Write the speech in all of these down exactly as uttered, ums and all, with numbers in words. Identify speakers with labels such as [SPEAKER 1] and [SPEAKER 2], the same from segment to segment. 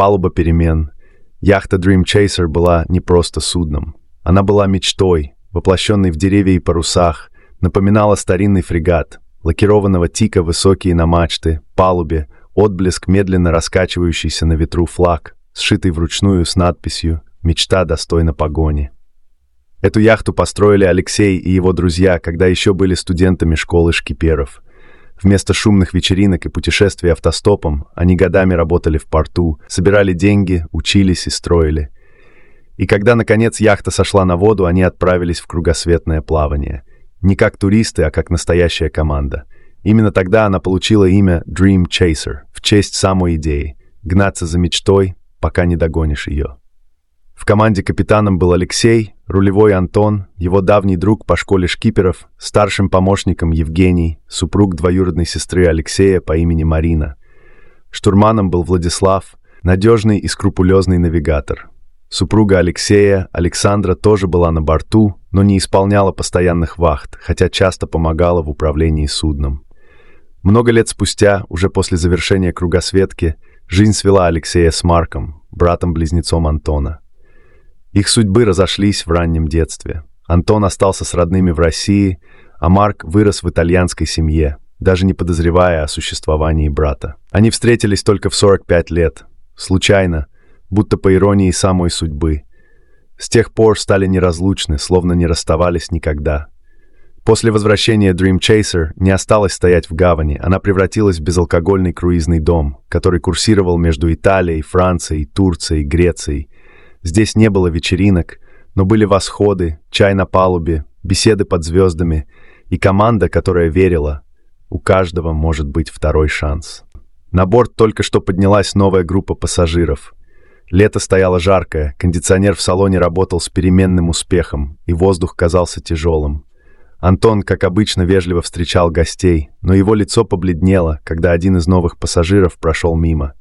[SPEAKER 1] палуба перемен. Яхта Dream Chaser была не просто судном. Она была мечтой, воплощенной в деревья и парусах, напоминала старинный фрегат, лакированного тика высокие на мачты, палубе, отблеск медленно раскачивающийся на ветру флаг, сшитый вручную с надписью «Мечта достойна погони». Эту яхту построили Алексей и его друзья, когда еще были студентами школы шкиперов. Вместо шумных вечеринок и путешествий автостопом они годами работали в порту, собирали деньги, учились и строили. И когда, наконец, яхта сошла на воду, они отправились в кругосветное плавание. Не как туристы, а как настоящая команда. Именно тогда она получила имя Dream Chaser, в честь самой идеи — гнаться за мечтой, пока не догонишь ее. В команде капитаном был Алексей, рулевой Антон, его давний друг по школе шкиперов, старшим помощником Евгений, супруг двоюродной сестры Алексея по имени Марина. Штурманом был Владислав, надежный и скрупулезный навигатор. Супруга Алексея, Александра, тоже была на борту, но не исполняла постоянных вахт, хотя часто помогала в управлении судном. Много лет спустя, уже после завершения кругосветки, жизнь свела Алексея с Марком, братом-близнецом Антона. Их судьбы разошлись в раннем детстве. Антон остался с родными в России, а Марк вырос в итальянской семье, даже не подозревая о существовании брата. Они встретились только в сорок пять лет, случайно, будто по иронии самой судьбы. С тех пор стали неразлучны, словно не расставались никогда. После возвращения Dream Chaser не осталось стоять в гавани, она превратилась в безалкогольный круизный дом, который курсировал между Италией, Францией, Турцией, Грецией. Здесь не было вечеринок, но были восходы, чай на палубе, беседы под звездами и команда, которая верила, у каждого может быть второй шанс. На борт только что поднялась новая группа пассажиров. Лето стояло жаркое, кондиционер в салоне работал с переменным успехом, и воздух казался тяжелым. Антон, как обычно, вежливо встречал гостей, но его лицо побледнело, когда один из новых пассажиров прошел мимо.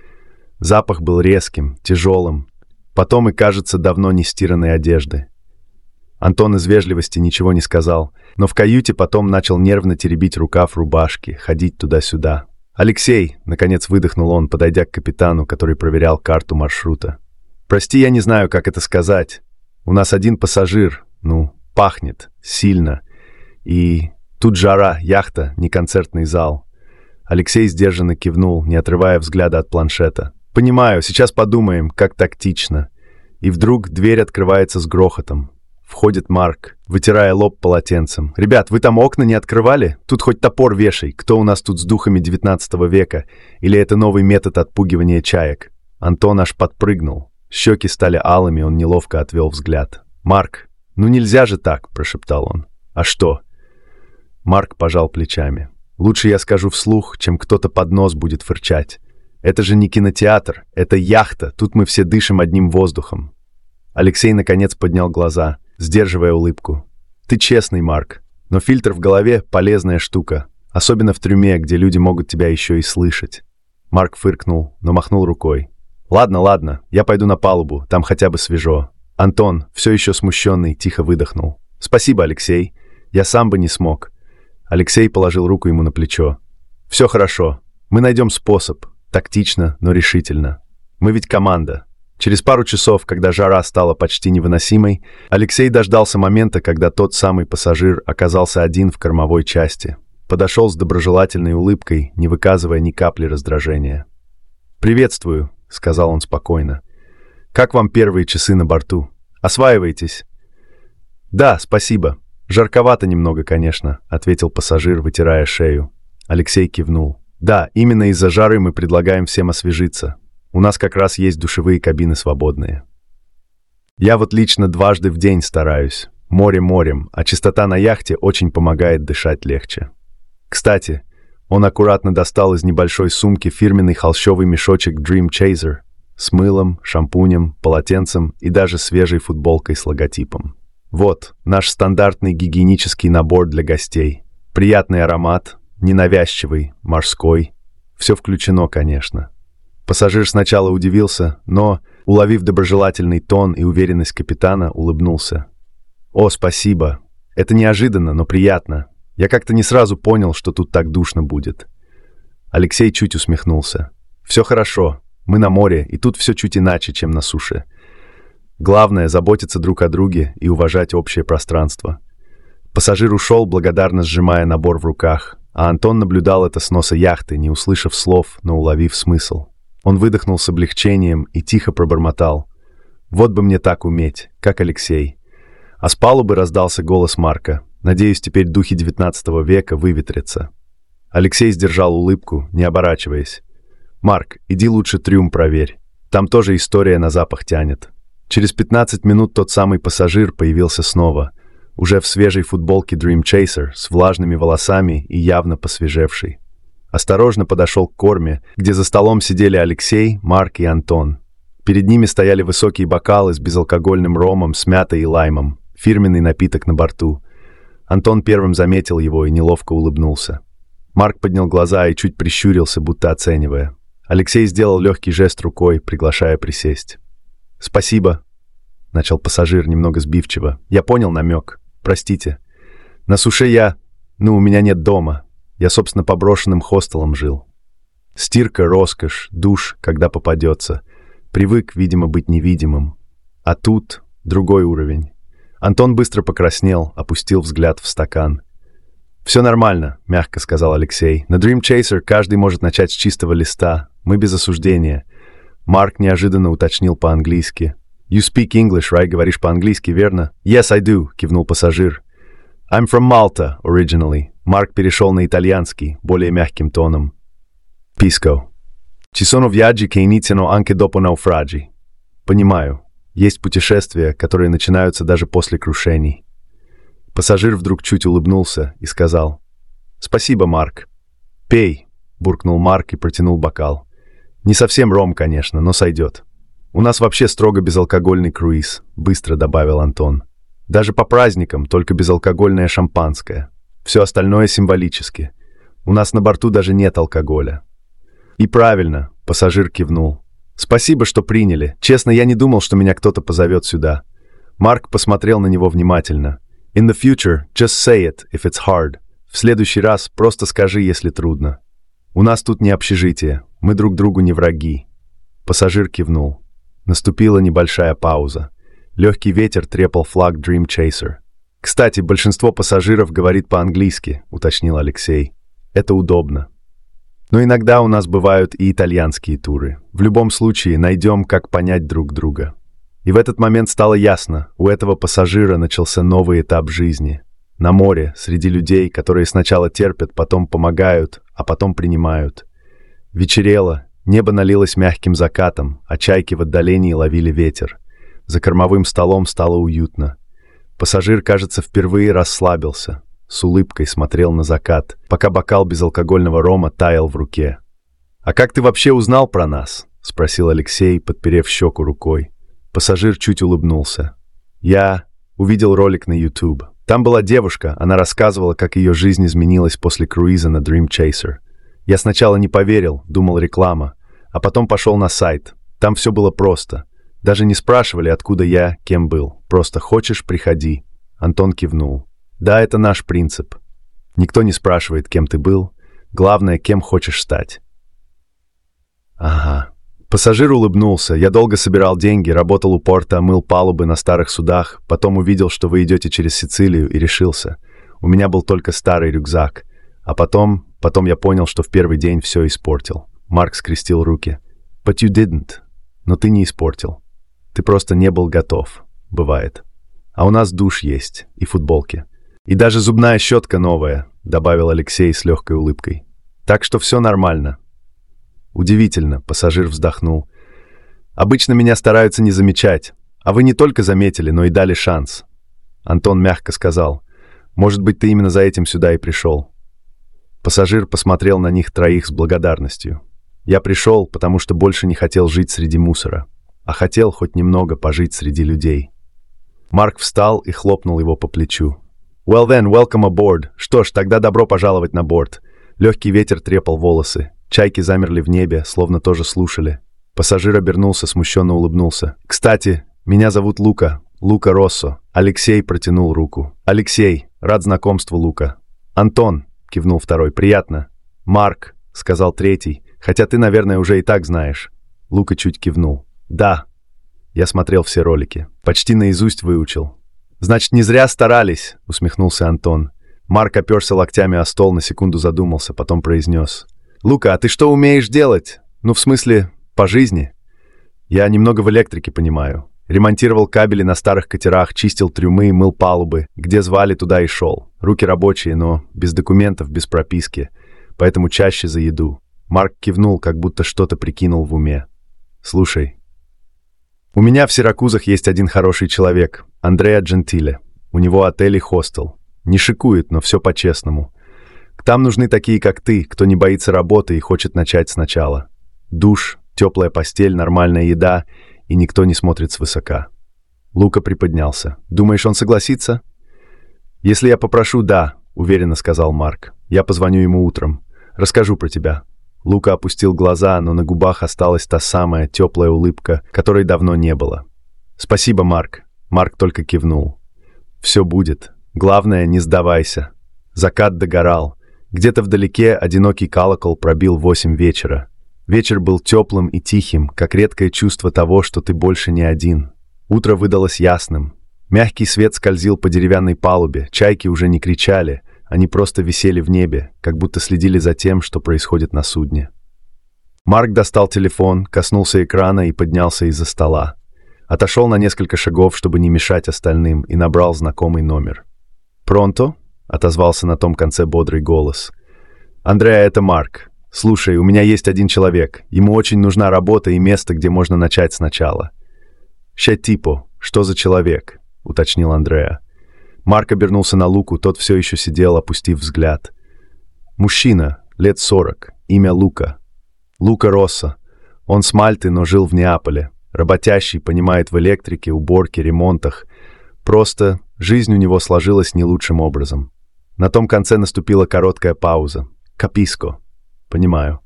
[SPEAKER 1] Запах был резким, тяжелым, потом и, кажется, давно не стиранной одежды. Антон из вежливости ничего не сказал, но в каюте потом начал нервно теребить рукав рубашки, ходить туда-сюда. «Алексей!» — наконец выдохнул он, подойдя к капитану, который проверял карту маршрута. «Прости, я не знаю, как это сказать. У нас один пассажир, ну, пахнет, сильно. И тут жара, яхта, не концертный зал». Алексей сдержанно кивнул, не отрывая взгляда от планшета. «Понимаю, сейчас подумаем, как тактично». И вдруг дверь открывается с грохотом. Входит Марк, вытирая лоб полотенцем. «Ребят, вы там окна не открывали? Тут хоть топор вешай. Кто у нас тут с духами девятнадцатого века? Или это новый метод отпугивания чаек?» Антон аж подпрыгнул. Щеки стали алыми, он неловко отвел взгляд. «Марк, ну нельзя же так!» – прошептал он. «А что?» Марк пожал плечами. «Лучше я скажу вслух, чем кто-то под нос будет фырчать. Это же не кинотеатр, это яхта, тут мы все дышим одним воздухом». Алексей наконец поднял глаза, сдерживая улыбку. «Ты честный, Марк, но фильтр в голове — полезная штука, особенно в трюме, где люди могут тебя еще и слышать». Марк фыркнул, но махнул рукой. «Ладно, ладно, я пойду на палубу, там хотя бы свежо». Антон, все еще смущенный, тихо выдохнул. «Спасибо, Алексей, я сам бы не смог». Алексей положил руку ему на плечо. «Все хорошо, мы найдем способ, тактично, но решительно. Мы ведь команда». Через пару часов, когда жара стала почти невыносимой, Алексей дождался момента, когда тот самый пассажир оказался один в кормовой части. Подошел с доброжелательной улыбкой, не выказывая ни капли раздражения. «Приветствую», — сказал он спокойно. «Как вам первые часы на борту? Осваиваетесь?» «Да, спасибо. Жарковато немного, конечно», — ответил пассажир, вытирая шею. Алексей кивнул. «Да, именно из-за жары мы предлагаем всем освежиться. У нас как раз есть душевые кабины свободные. Я вот лично дважды в день стараюсь. Море морем, а чистота на яхте очень помогает дышать легче». Кстати, он аккуратно достал из небольшой сумки фирменный холщовый мешочек Dream Chaser с мылом, шампунем, полотенцем и даже свежей футболкой с логотипом. Вот, наш стандартный гигиенический набор для гостей. Приятный аромат, ненавязчивый, морской. Все включено, конечно. Пассажир сначала удивился, но, уловив доброжелательный тон и уверенность капитана, улыбнулся. «О, спасибо. Это неожиданно, но приятно. Я как-то не сразу понял, что тут так душно будет». Алексей чуть усмехнулся. «Все хорошо. Мы на море, и тут все чуть иначе, чем на суше. Главное — заботиться друг о друге и уважать общее пространство. Пассажир ушел, благодарно сжимая набор в руках, а Антон наблюдал это с носа яхты, не услышав слов, но уловив смысл. Он выдохнул с облегчением и тихо пробормотал: «Вот бы мне так уметь, как Алексей». А с палубы раздался голос Марка: «Надеюсь, теперь духи девятнадцатого века выветрятся». Алексей сдержал улыбку, не оборачиваясь. «Марк, иди лучше трюм проверь. Там тоже история на запах тянет». Через пятнадцать минут тот самый пассажир появился снова, уже в свежей футболке Dream Chaser, с влажными волосами и явно посвежевший. Осторожно подошел к корме, где за столом сидели Алексей, Марк и Антон. Перед ними стояли высокие бокалы с безалкогольным ромом с мятой и лаймом, фирменный напиток на борту. Антон первым заметил его и неловко улыбнулся. Марк поднял глаза и чуть прищурился, будто оценивая. Алексей сделал легкий жест рукой, приглашая присесть. «Спасибо», — начал пассажир немного сбивчиво. «Я понял намек. Простите. На суше я... Ну, у меня нет дома. Я, собственно, по брошенным хостелам жил. Стирка, роскошь, душ, когда попадется. Привык, видимо, быть невидимым. А тут другой уровень». Антон быстро покраснел, опустил взгляд в стакан. «Все нормально», — мягко сказал Алексей. «На Dream Chaser каждый может начать с чистого листа. Мы без осуждения». Марк неожиданно уточнил по-английски. «You speak English, right?» Говоришь по-английски, верно? «Yes, I do», — кивнул пассажир. «I'm from Malta, originally». Марк перешел на итальянский, более мягким тоном. «Pisco. Ci sono viaggi che iniziano anche dopo naufragi». «Понимаю. Есть путешествия, которые начинаются даже после крушений». Пассажир вдруг чуть улыбнулся и сказал: «Спасибо, Марк». «Пей», — буркнул Марк и протянул бокал. «Не совсем ром, конечно, но сойдет. У нас вообще строго безалкогольный круиз», — быстро добавил Антон. «Даже по праздникам только безалкогольное шампанское. Все остальное символически. У нас на борту даже нет алкоголя». «И правильно», — пассажир кивнул. «Спасибо, что приняли. Честно, я не думал, что меня кто-то позовет сюда». Марк посмотрел на него внимательно. «In the future, just say it, if it's hard. В следующий раз просто скажи, если трудно. У нас тут не общежитие. Мы друг другу не враги». Пассажир кивнул. Наступила небольшая пауза. Легкий ветер трепал флаг Dream Chaser. «Кстати, большинство пассажиров говорит по-английски», — уточнил Алексей. «Это удобно. Но иногда у нас бывают и итальянские туры. В любом случае, найдем, как понять друг друга». И в этот момент стало ясно, у этого пассажира начался новый этап жизни. На море, среди людей, которые сначала терпят, потом помогают, а потом принимают. Вечерело, небо налилось мягким закатом, а чайки в отдалении ловили ветер. За кормовым столом стало уютно. Пассажир, кажется, впервые расслабился, с улыбкой смотрел на закат, пока бокал безалкогольного рома таял в руке. «А как ты вообще узнал про нас?» — спросил Алексей, подперев щеку рукой. Пассажир чуть улыбнулся. «Я увидел ролик на YouTube. Там была девушка, она рассказывала, как ее жизнь изменилась после круиза на Dream Chaser. Я сначала не поверил, думал реклама, а потом пошел на сайт. Там все было просто. Даже не спрашивали, откуда я, кем был. Просто хочешь — приходи». Антон кивнул. «Да, это наш принцип. Никто не спрашивает, кем ты был. Главное, кем хочешь стать». «Ага». Пассажир улыбнулся. «Я долго собирал деньги, работал у порта, мыл палубы на старых судах, потом увидел, что вы идете через Сицилию, и решился. У меня был только старый рюкзак. А потом, потом я понял, что в первый день все испортил». Марк скрестил руки. «But you didn't». «Но ты не испортил. Ты просто не был готов. Бывает. А у нас душ есть, и футболки. И даже зубная щетка новая», — добавил Алексей с легкой улыбкой. «Так что все нормально». «Удивительно», — пассажир вздохнул. «Обычно меня стараются не замечать, а вы не только заметили, но и дали шанс». Антон мягко сказал: «Может быть, ты именно за этим сюда и пришел». Пассажир посмотрел на них троих с благодарностью. «Я пришел, потому что больше не хотел жить среди мусора, а хотел хоть немного пожить среди людей». Марк встал и хлопнул его по плечу. «Well then, welcome aboard. Что ж, тогда добро пожаловать на борт». Легкий ветер трепал волосы. Чайки замерли в небе, словно тоже слушали. Пассажир обернулся, смущенно улыбнулся. «Кстати, меня зовут Лука, Лука Россо». Алексей протянул руку. «Алексей, рад знакомству, Лука». «Антон», — кивнул второй, — «приятно». «Марк», — сказал третий, — «хотя ты, наверное, уже и так знаешь». Лука чуть кивнул. «Да». Я смотрел все ролики. Почти наизусть выучил. «Значит, не зря старались», — усмехнулся Антон. Марк оперся локтями о стол, на секунду задумался, потом произнес. «Лука, а ты что умеешь делать? Ну, в смысле, по жизни?» «Я немного в электрике понимаю. Ремонтировал кабели на старых катерах, чистил трюмы, мыл палубы. Где звали, туда и шел. Руки рабочие, но без документов, без прописки. Поэтому чаще за еду». Марк кивнул, как будто что-то прикинул в уме. «Слушай, у меня в Сиракузах есть один хороший человек, Андреа Джентиле. У него отель и хостел. Не шикует, но все по-честному. Там нужны такие, как ты, кто не боится работы и хочет начать сначала. Душ, теплая постель, нормальная еда, и никто не смотрит свысока». Лука приподнялся. «Думаешь, он согласится?» «Если я попрошу, да», — уверенно сказал Марк. «Я позвоню ему утром. Расскажу про тебя». Лука опустил глаза, но на губах осталась та самая теплая улыбка, которой давно не было. «Спасибо, Марк». Марк только кивнул. «Все будет. Главное, не сдавайся». Закат догорал. Где-то вдалеке одинокий колокол пробил восемь вечера. Вечер был теплым и тихим, как редкое чувство того, что ты больше не один. Утро выдалось ясным. Мягкий свет скользил по деревянной палубе, чайки уже не кричали, они просто висели в небе, как будто следили за тем, что происходит на судне. Марк достал телефон, коснулся экрана и поднялся из-за стола. Отошел на несколько шагов, чтобы не мешать остальным, и набрал знакомый номер. «Пронто?» — отозвался на том конце бодрый голос. «Андреа, это Марк. Слушай, у меня есть один человек. Ему очень нужна работа и место, где можно начать сначала». «Че типо? Что за человек?» — уточнил Андреа. Марк обернулся на Луку, тот все еще сидел, опустив взгляд. «Мужчина, лет сорок, имя Лука. Лука Росса. Он с Мальты, но жил в Неаполе. Работящий, понимает в электрике, уборке, ремонтах. Просто жизнь у него сложилась не лучшим образом». На том конце наступила короткая пауза. «Каписко. Понимаю.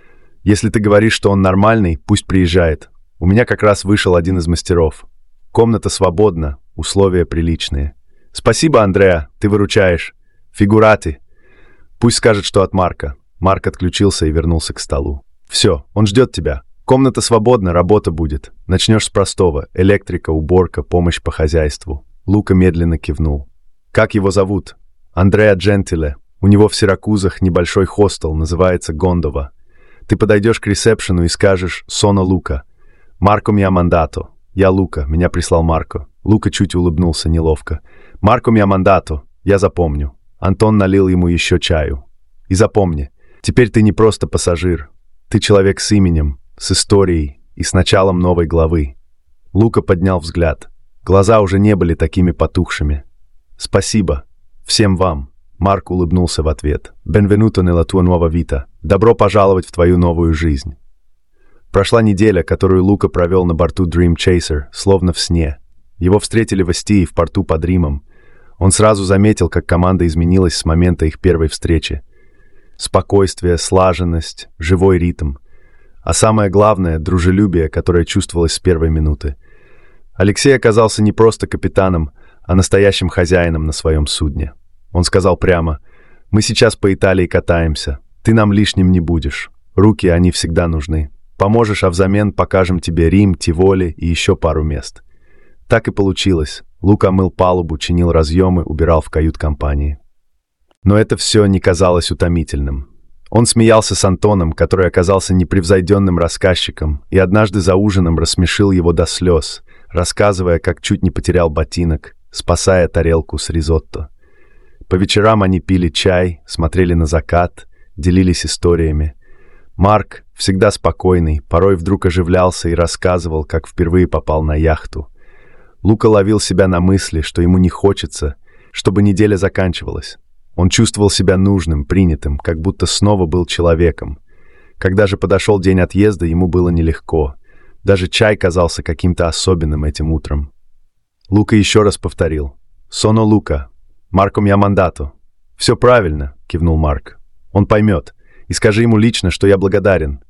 [SPEAKER 1] Если ты говоришь, что он нормальный, пусть приезжает. У меня как раз вышел один из мастеров. Комната свободна, условия приличные. Спасибо, Андреа, ты выручаешь. Фигурати. Пусть скажет, что от Марка». Марк отключился и вернулся к столу. «Все, он ждет тебя. Комната свободна, работа будет. Начнешь с простого. Электрика, уборка, помощь по хозяйству». Лука медленно кивнул. «Как его зовут?» «Андреа Джентиле. У него в Сиракузах небольшой хостел, называется Гондова. Ты подойдешь к ресепшену и скажешь «Соно Лука». «Марко миа мандато». «Я Лука, меня прислал Марко». Лука чуть улыбнулся неловко. «Марко миа мандато». «Я запомню». Антон налил ему еще чаю. «И запомни, теперь ты не просто пассажир. Ты человек с именем, с историей и с началом новой главы». Лука поднял взгляд. Глаза уже не были такими потухшими. «Спасибо. Всем вам». Марк улыбнулся в ответ. «Benvenuto nella tua nuova vita». «Добро пожаловать в твою новую жизнь». Прошла неделя, которую Лука провел на борту Dream Chaser, словно в сне. Его встретили в Остии в порту под Римом. Он сразу заметил, как команда изменилась с момента их первой встречи. Спокойствие, слаженность, живой ритм. А самое главное — дружелюбие, которое чувствовалось с первой минуты. Алексей оказался не просто капитаном, а настоящим хозяином на своем судне. Он сказал прямо: «Мы сейчас по Италии катаемся. Ты нам лишним не будешь. Руки, они всегда нужны. Поможешь, а взамен покажем тебе Рим, Тиволи и еще пару мест». Так и получилось. Лука мыл палубу, чинил разъемы, убирал в кают-компании. Но это все не казалось утомительным. Он смеялся с Антоном, который оказался непревзойденным рассказчиком, и однажды за ужином рассмешил его до слез, рассказывая, как чуть не потерял ботинок, спасая тарелку с ризотто. По вечерам они пили чай, смотрели на закат, делились историями. Марк, всегда спокойный, порой вдруг оживлялся и рассказывал, как впервые попал на яхту. Лука ловил себя на мысли, что ему не хочется, чтобы неделя заканчивалась. Он чувствовал себя нужным, принятым, как будто снова был человеком. Когда же подошел день отъезда, ему было нелегко. Даже чай казался каким-то особенным этим утром. Лука еще раз повторил: «Соно Лука. Марко миа мандато». «Все правильно», — кивнул Марк. «Он поймет. И скажи ему лично, что я благодарен».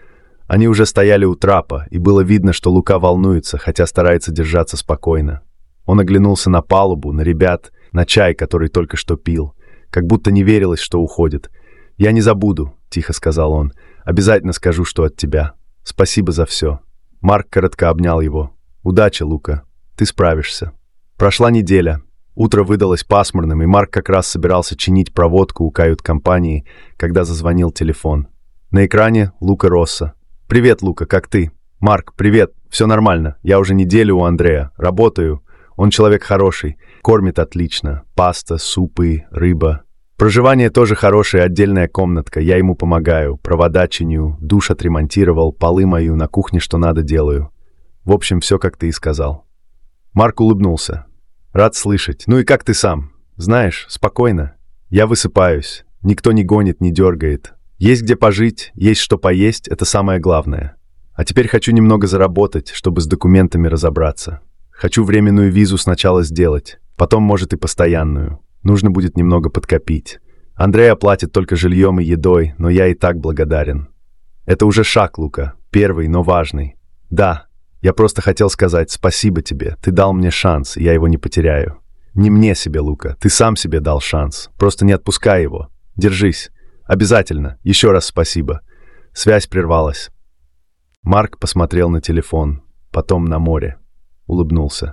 [SPEAKER 1] Они уже стояли у трапа, и было видно, что Лука волнуется, хотя старается держаться спокойно. Он оглянулся на палубу, на ребят, на чай, который только что пил. Как будто не верилось, что уходит. «Я не забуду», — тихо сказал он. «Обязательно скажу, что от тебя». Спасибо за все». Марк коротко обнял его. «Удачи, Лука. Ты справишься». Прошла неделя. Утро выдалось пасмурным, и Марк как раз собирался чинить проводку у кают-компании, когда зазвонил телефон. На экране Лука Росса. «Привет, Лука, как ты?» «Марк, привет. Все нормально. Я уже неделю у Андрея. Работаю. Он человек хороший. Кормит отлично. Паста, супы, рыба. Проживание тоже хорошее, отдельная комнатка. Я ему помогаю. Провода чиню, душ отремонтировал, полы мою, на кухне что надо делаю. В общем, все, как ты и сказал». Марк улыбнулся. «Рад слышать. Ну и как ты сам? Знаешь, спокойно. Я высыпаюсь. Никто не гонит, не дергает. Есть где пожить, есть что поесть, это самое главное. А теперь хочу немного заработать, чтобы с документами разобраться. Хочу временную визу сначала сделать, потом, может, и постоянную. Нужно будет немного подкопить. Андрей оплатит только жильем и едой, но я и так благодарен. Это уже шаг, Лука. Первый, но важный. Да, я просто хотел сказать спасибо тебе. Ты дал мне шанс, и я его не потеряю. Не мне себе, Лука. Ты сам себе дал шанс. Просто не отпускай его. Держись. Обязательно. Еще раз спасибо». Связь прервалась. Марк посмотрел на телефон, потом на море. Улыбнулся.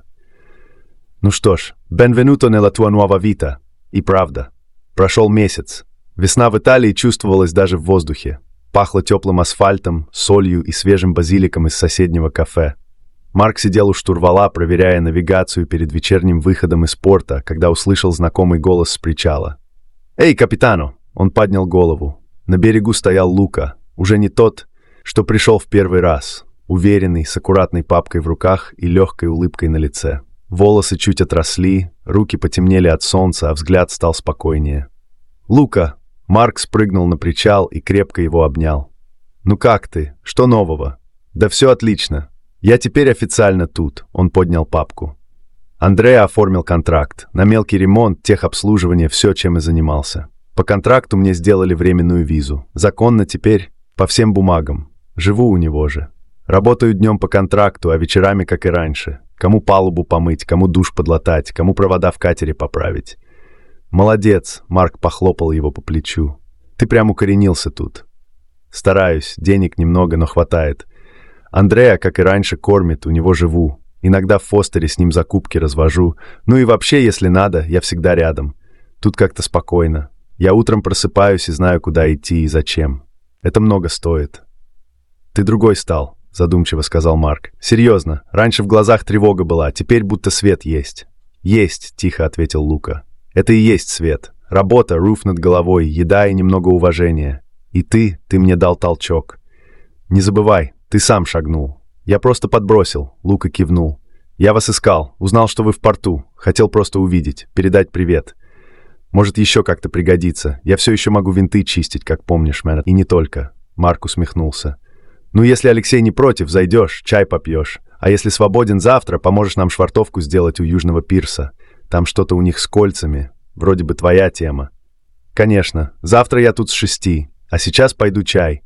[SPEAKER 1] «Ну что ж, benvenuto nella tua nuova vita». И правда. Прошел месяц. Весна в Италии чувствовалась даже в воздухе. Пахло теплым асфальтом, солью и свежим базиликом из соседнего кафе. Марк сидел у штурвала, проверяя навигацию перед вечерним выходом из порта, когда услышал знакомый голос с причала. «Эй, капитано!» Он поднял голову. На берегу стоял Лука, уже не тот, что пришел в первый раз, уверенный, с аккуратной папкой в руках и легкой улыбкой на лице. Волосы чуть отросли, руки потемнели от солнца, а взгляд стал спокойнее. «Лука!» Марк спрыгнул на причал и крепко его обнял. «Ну как ты? Что нового?» «Да все отлично. Я теперь официально тут», — он поднял папку. Андреа оформил контракт. На мелкий ремонт, техобслуживание, все, чем и занимался. По контракту мне сделали временную визу. Законно теперь, по всем бумагам. Живу у него же. Работаю днем по контракту, а вечерами, как и раньше. Кому палубу помыть, кому душ подлатать, кому провода в катере поправить. «Молодец», — Марк похлопал его по плечу. «Ты прям укоренился тут». «Стараюсь, денег немного, но хватает. Андреа, как и раньше, кормит, у него живу. Иногда в Фостере с ним закупки развожу. Ну и вообще, если надо, я всегда рядом. Тут как-то спокойно. Я утром просыпаюсь и знаю, куда идти и зачем. Это много стоит». «Ты другой стал», — задумчиво сказал Марк. «Серьезно, раньше в глазах тревога была, теперь будто свет есть». «Есть», — тихо ответил Лука. «Это и есть свет. Работа, руф над головой, еда и немного уважения. И ты, ты мне дал толчок. Не забывай, ты сам шагнул. Я просто подбросил», — Лука кивнул. «Я вас искал, узнал, что вы в порту. Хотел просто увидеть, передать привет. Может, еще как-то пригодится. Я все еще могу винты чистить, как помнишь, мэн. И не только». Марк усмехнулся. «Ну, если Алексей не против, зайдешь, чай попьешь. А если свободен завтра, поможешь нам швартовку сделать у Южного пирса. Там что-то у них с кольцами. Вроде бы твоя тема». «Конечно. Завтра я тут с шести. А сейчас пойду чай.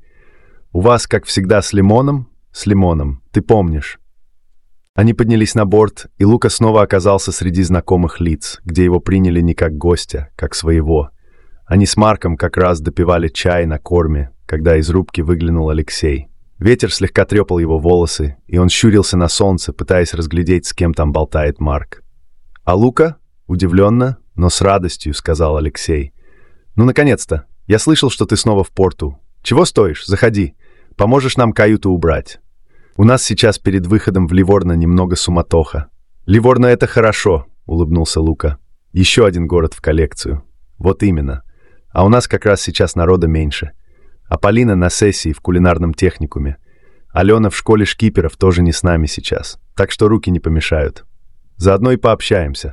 [SPEAKER 1] У вас, как всегда, с лимоном?» «С лимоном. Ты помнишь». Они поднялись на борт, и Лука снова оказался среди знакомых лиц, где его приняли не как гостя, как своего. Они с Марком как раз допивали чай на корме, когда из рубки выглянул Алексей. Ветер слегка трепал его волосы, и он щурился на солнце, пытаясь разглядеть, с кем там болтает Марк. «А Лука?» — удивленно, но с радостью сказал Алексей. «Ну, наконец-то! Я слышал, что ты снова в порту. Чего стоишь? Заходи. Поможешь нам каюту убрать. У нас сейчас перед выходом в Ливорно немного суматоха». «Ливорно — это хорошо», — улыбнулся Лука. «Еще один город в коллекцию». «Вот именно. А у нас как раз сейчас народа меньше. А Полина на сессии в кулинарном техникуме. Алена в школе шкиперов тоже не с нами сейчас, так что руки не помешают. Заодно и пообщаемся».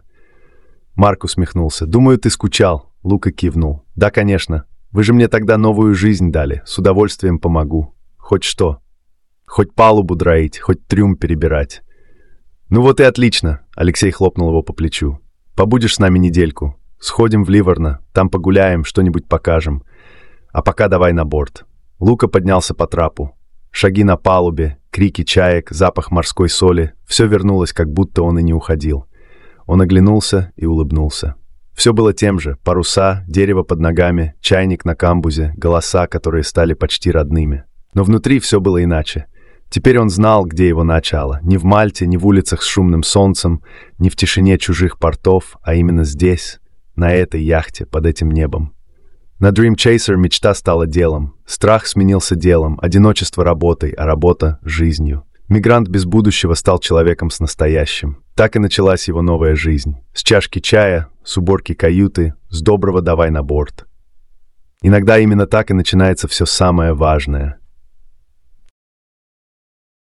[SPEAKER 1] Марк усмехнулся. «Думаю, ты скучал». Лука кивнул. «Да, конечно. Вы же мне тогда новую жизнь дали. С удовольствием помогу. Хоть что. Хоть палубу драить, хоть трюм перебирать». «Ну вот и отлично», — Алексей хлопнул его по плечу. «Побудешь с нами недельку. Сходим в Ливорно, там погуляем, что-нибудь покажем. А пока давай на борт». Лука поднялся по трапу. Шаги на палубе, крики чаек, запах морской соли — все вернулось, как будто он и не уходил. Он оглянулся и улыбнулся. Все было тем же: паруса, дерево под ногами, чайник на камбузе, голоса, которые стали почти родными. Но внутри все было иначе. Теперь он знал, где его начало. Не в Мальте, не в улицах с шумным солнцем, не в тишине чужих портов, а именно здесь, на этой яхте, под этим небом. На Dream Chaser мечта стала делом. Страх сменился делом, одиночество работой, а работа — жизнью. Мигрант без будущего стал человеком с настоящим. Так и началась его новая жизнь. С чашки чая, с уборки каюты, с доброго «давай на борт». Иногда именно так и начинается все самое важное.